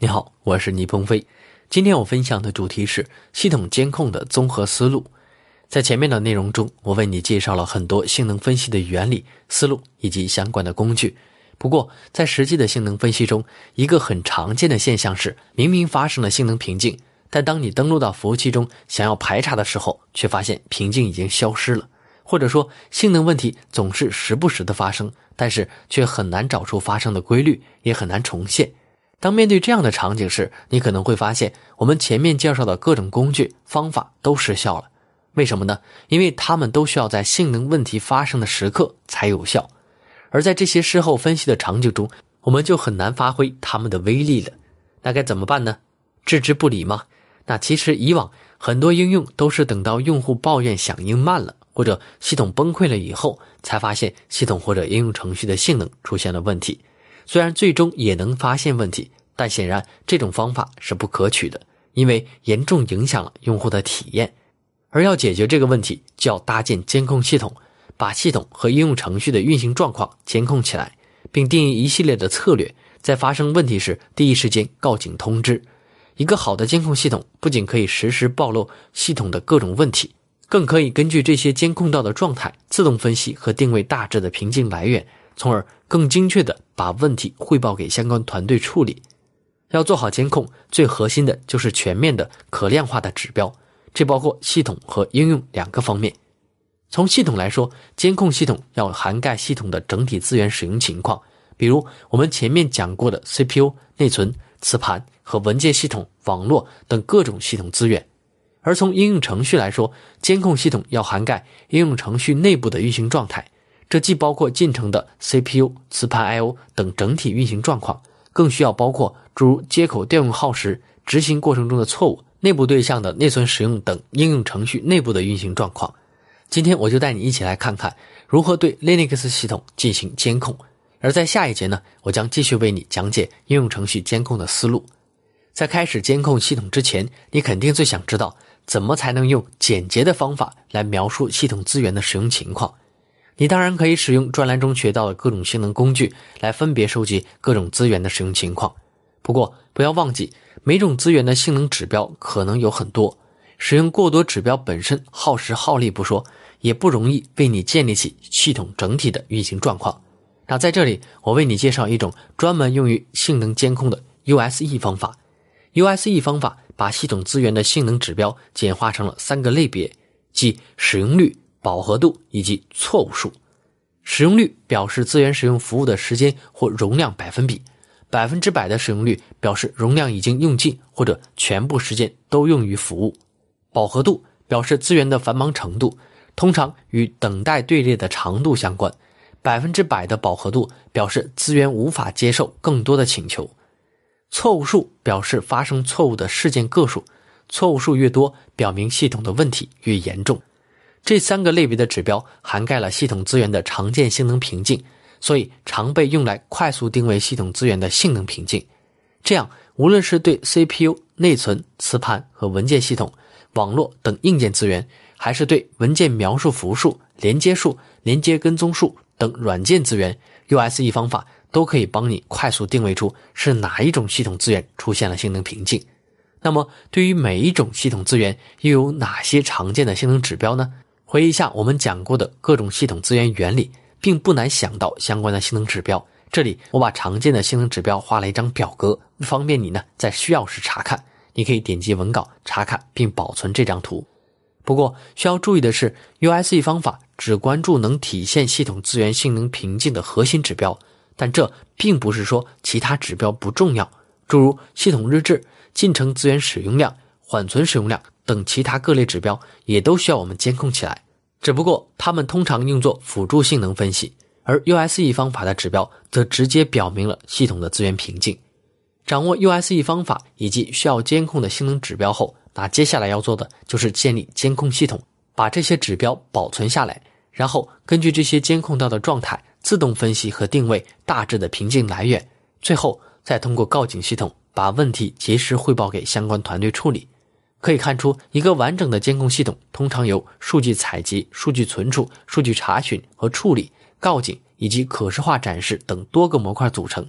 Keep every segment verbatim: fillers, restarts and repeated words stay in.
你好，我是倪鹏飞。今天我分享的主题是系统监控的综合思路。在前面的内容中，我为你介绍了很多性能分析的原理、思路以及相关的工具。不过，在实际的性能分析中，一个很常见的现象是，明明发生了性能瓶颈，但当你登录到服务器中想要排查的时候，却发现瓶颈已经消失了。或者说，性能问题总是时不时的发生，但是却很难找出发生的规律，也很难重现。当面对这样的场景时，你可能会发现，我们前面介绍的各种工具、方法都失效了。为什么呢？因为它们都需要在性能问题发生的时刻才有效。而在这些事后分析的场景中，我们就很难发挥它们的威力了。那该怎么办呢？置之不理吗？那其实以往很多应用都是等到用户抱怨响应慢了，或者系统崩溃了以后，才发现系统或者应用程序的性能出现了问题。虽然最终也能发现问题，但显然这种方法是不可取的，因为严重影响了用户的体验。而要解决这个问题，就要搭建监控系统，把系统和应用程序的运行状况监控起来，并定义一系列的策略，在发生问题时第一时间告警通知。一个好的监控系统不仅可以实时暴露系统的各种问题，更可以根据这些监控到的状态自动分析和定位大致的瓶颈来源，从而更精确地把问题汇报给相关团队处理。要做好监控，最核心的就是全面的可量化的指标，这包括系统和应用两个方面。从系统来说，监控系统要涵盖系统的整体资源使用情况，比如我们前面讲过的 C P U、内存、磁盘和文件系统、网络等各种系统资源。而从应用程序来说，监控系统要涵盖应用程序内部的运行状态，这既包括进程的 C P U、磁盘 I O 等整体运行状况，更需要包括诸如接口调用耗时、执行过程中的错误、内部对象的内存使用等应用程序内部的运行状况。今天我就带你一起来看看如何对 Linux 系统进行监控。而在下一节呢，我将继续为你讲解应用程序监控的思路。在开始监控系统之前，你肯定最想知道怎么才能用简洁的方法来描述系统资源的使用情况。你当然可以使用专栏中学到的各种性能工具来分别收集各种资源的使用情况。不过不要忘记，每种资源的性能指标可能有很多，使用过多指标本身耗时耗力不说，也不容易为你建立起系统整体的运行状况。那在这里，我为你介绍一种专门用于性能监控的 U S E 方法。U S E 方法把系统资源的性能指标简化成了三个类别，即使用率、饱和度以及错误数。使用率表示资源使用服务的时间或容量百分比，百分之百的使用率表示容量已经用尽或者全部时间都用于服务。饱和度表示资源的繁忙程度，通常与等待队列的长度相关。百分之百的饱和度表示资源无法接受更多的请求。错误数表示发生错误的事件个数，错误数越多，表明系统的问题越严重。这三个类别的指标涵盖了系统资源的常见性能瓶颈，所以常被用来快速定位系统资源的性能瓶颈。这样，无论是对 C P U、内存、磁盘和文件系统、网络等硬件资源，还是对文件描述符数、连接数、连接跟踪数等软件资源， U S E 方法都可以帮你快速定位出是哪一种系统资源出现了性能瓶颈。那么对于每一种系统资源又有哪些常见的性能指标呢？回忆一下我们讲过的各种系统资源原理，并不难想到相关的性能指标。这里我把常见的性能指标画了一张表格，方便你呢在需要时查看。你可以点击文稿查看并保存这张图。不过需要注意的是， U S E 方法只关注能体现系统资源性能瓶颈的核心指标，但这并不是说其他指标不重要，诸如系统日志、进程资源使用量、缓存使用量等其他各类指标也都需要我们监控起来，只不过它们通常用作辅助性能分析，而 U S E 方法的指标则直接表明了系统的资源瓶颈。掌握 U S E 方法以及需要监控的性能指标后，那接下来要做的就是建立监控系统，把这些指标保存下来，然后根据这些监控到的状态自动分析和定位大致的瓶颈来源，最后再通过告警系统把问题及时汇报给相关团队处理。可以看出，一个完整的监控系统通常由数据采集、数据存储、数据查询和处理、告警以及可视化展示等多个模块组成。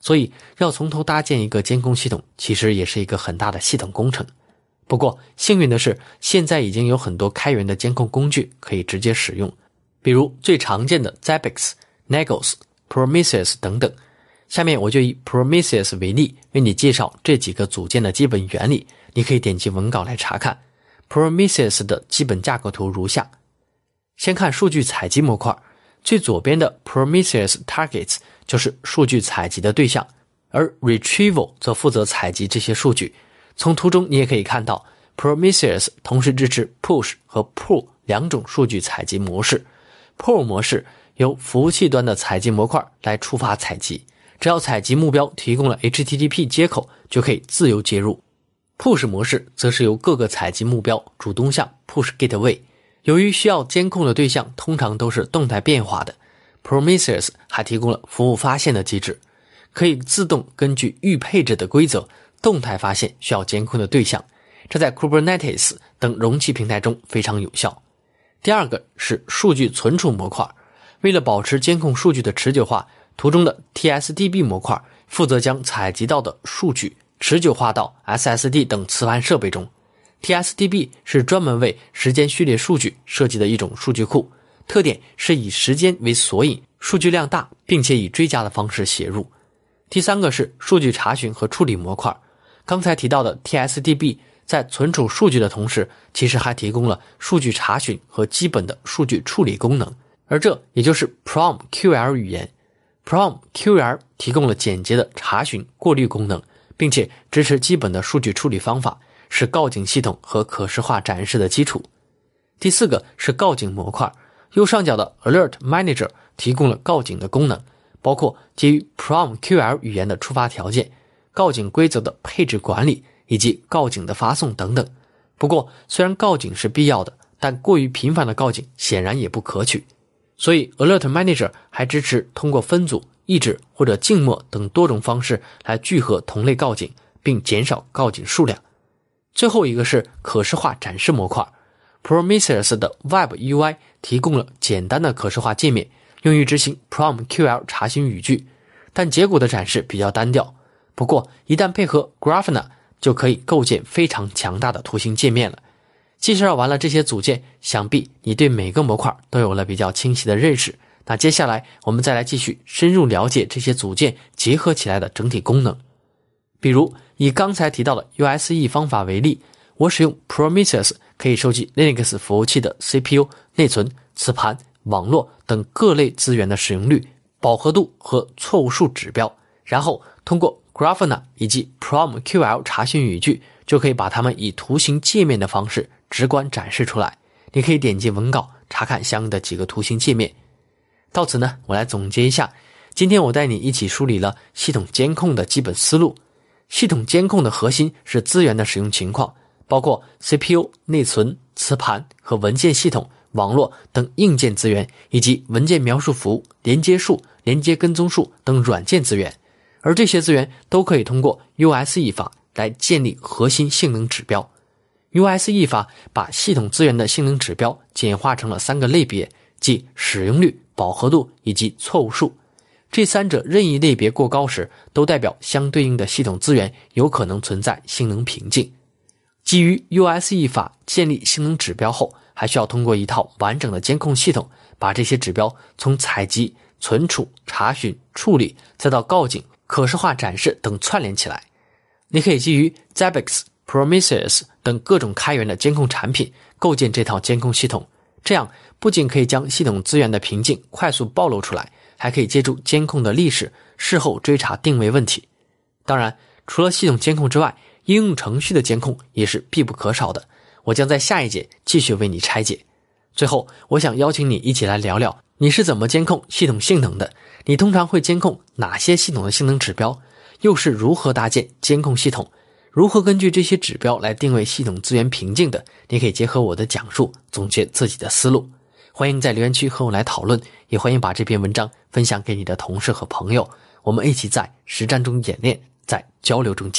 所以要从头搭建一个监控系统，其实也是一个很大的系统工程。不过幸运的是，现在已经有很多开源的监控工具可以直接使用，比如最常见的 Zabbix、Nagios、Prometheus 等等。下面我就以 Prometheus 为例，为你介绍这几个组件的基本原理，你可以点击文稿来查看。Prometheus 的基本架构图如下。先看数据采集模块，最左边的 Prometheus Targets 就是数据采集的对象，而 Retrieval 则负责采集这些数据。从图中你也可以看到 Prometheus 同时支持 Push 和 Pull 两种数据采集模式。 Pull 模式由服务器端的采集模块来触发采集，只要采集目标提供了 H T T P 接口，就可以自由接入。 Push 模式则是由各个采集目标主动向 Push Gateway， 由于需要监控的对象通常都是动态变化的， Prometheus 还提供了服务发现的机制，可以自动根据预配置的规则动态发现需要监控的对象，这在 Kubernetes 等容器平台中非常有效。第二个是数据存储模块，为了保持监控数据的持久化，图中的 T S D B 模块负责将采集到的数据持久化到 S S D 等磁盘设备中。 T S D B 是专门为时间序列数据设计的一种数据库，特点是以时间为索引，数据量大，并且以追加的方式写入。第三个是数据查询和处理模块，刚才提到的 T S D B 在存储数据的同时，其实还提供了数据查询和基本的数据处理功能，而这也就是 PromQL 语言。 PromQL 提供了简洁的查询过滤功能，并且支持基本的数据处理方法，是告警系统和可视化展示的基础。第四个是告警模块，右上角的 Alert Manager 提供了告警的功能，包括基于 PromQL 语言的触发条件、告警规则的配置管理以及告警的发送等等。不过虽然告警是必要的，但过于频繁的告警显然也不可取，所以 Alert Manager 还支持通过分组、抑制或者静默等多种方式来聚合同类告警，并减少告警数量。最后一个是可视化展示模块， Prometheus 的 Web U I 提供了简单的可视化界面，用于执行 PromQL 查询语句，但结果的展示比较单调。不过一旦配合 Grafana， 就可以构建非常强大的图形界面了。介绍完了这些组件，想必你对每个模块都有了比较清晰的认识。那接下来我们再来继续深入了解这些组件结合起来的整体功能。比如以刚才提到的 U S E 方法为例，我使用 Prometheus 可以收集 Linux 服务器的 C P U、内存、磁盘、网络等各类资源的使用率、饱和度和错误数指标，然后通过 Grafana 以及 PromQL 查询语句，就可以把它们以图形界面的方式直观展示出来。你可以点击文稿查看相应的几个图形界面。到此呢，我来总结一下，今天我带你一起梳理了系统监控的基本思路。系统监控的核心是资源的使用情况，包括 C P U、内存、磁盘和文件系统、网络等硬件资源，以及文件描述符、连接数、连接跟踪数等软件资源。而这些资源都可以通过 U S E 法来建立核心性能指标。U S E 法把系统资源的性能指标简化成了三个类别，即使用率、饱和度以及错误数。这三者任意类别过高时，都代表相对应的系统资源有可能存在性能瓶颈。基于 U S E 法建立性能指标后，还需要通过一套完整的监控系统，把这些指标从采集、存储、查询、处理，再到告警、可视化展示等串联起来。你可以基于 Zabbix、Prometheus 等各种开源的监控产品构建这套监控系统，这样不仅可以将系统资源的瓶颈快速暴露出来，还可以借助监控的历史事后追查定位问题。当然，除了系统监控之外，应用程序的监控也是必不可少的，我将在下一节继续为你拆解。最后，我想邀请你一起来聊聊你是怎么监控系统性能的，你通常会监控哪些系统的性能指标，又是如何搭建监控系统，如何根据这些指标来定位系统资源瓶颈的，你可以结合我的讲述总结自己的思路。欢迎在留言区和我来讨论，也欢迎把这篇文章分享给你的同事和朋友，我们一起在实战中演练，在交流中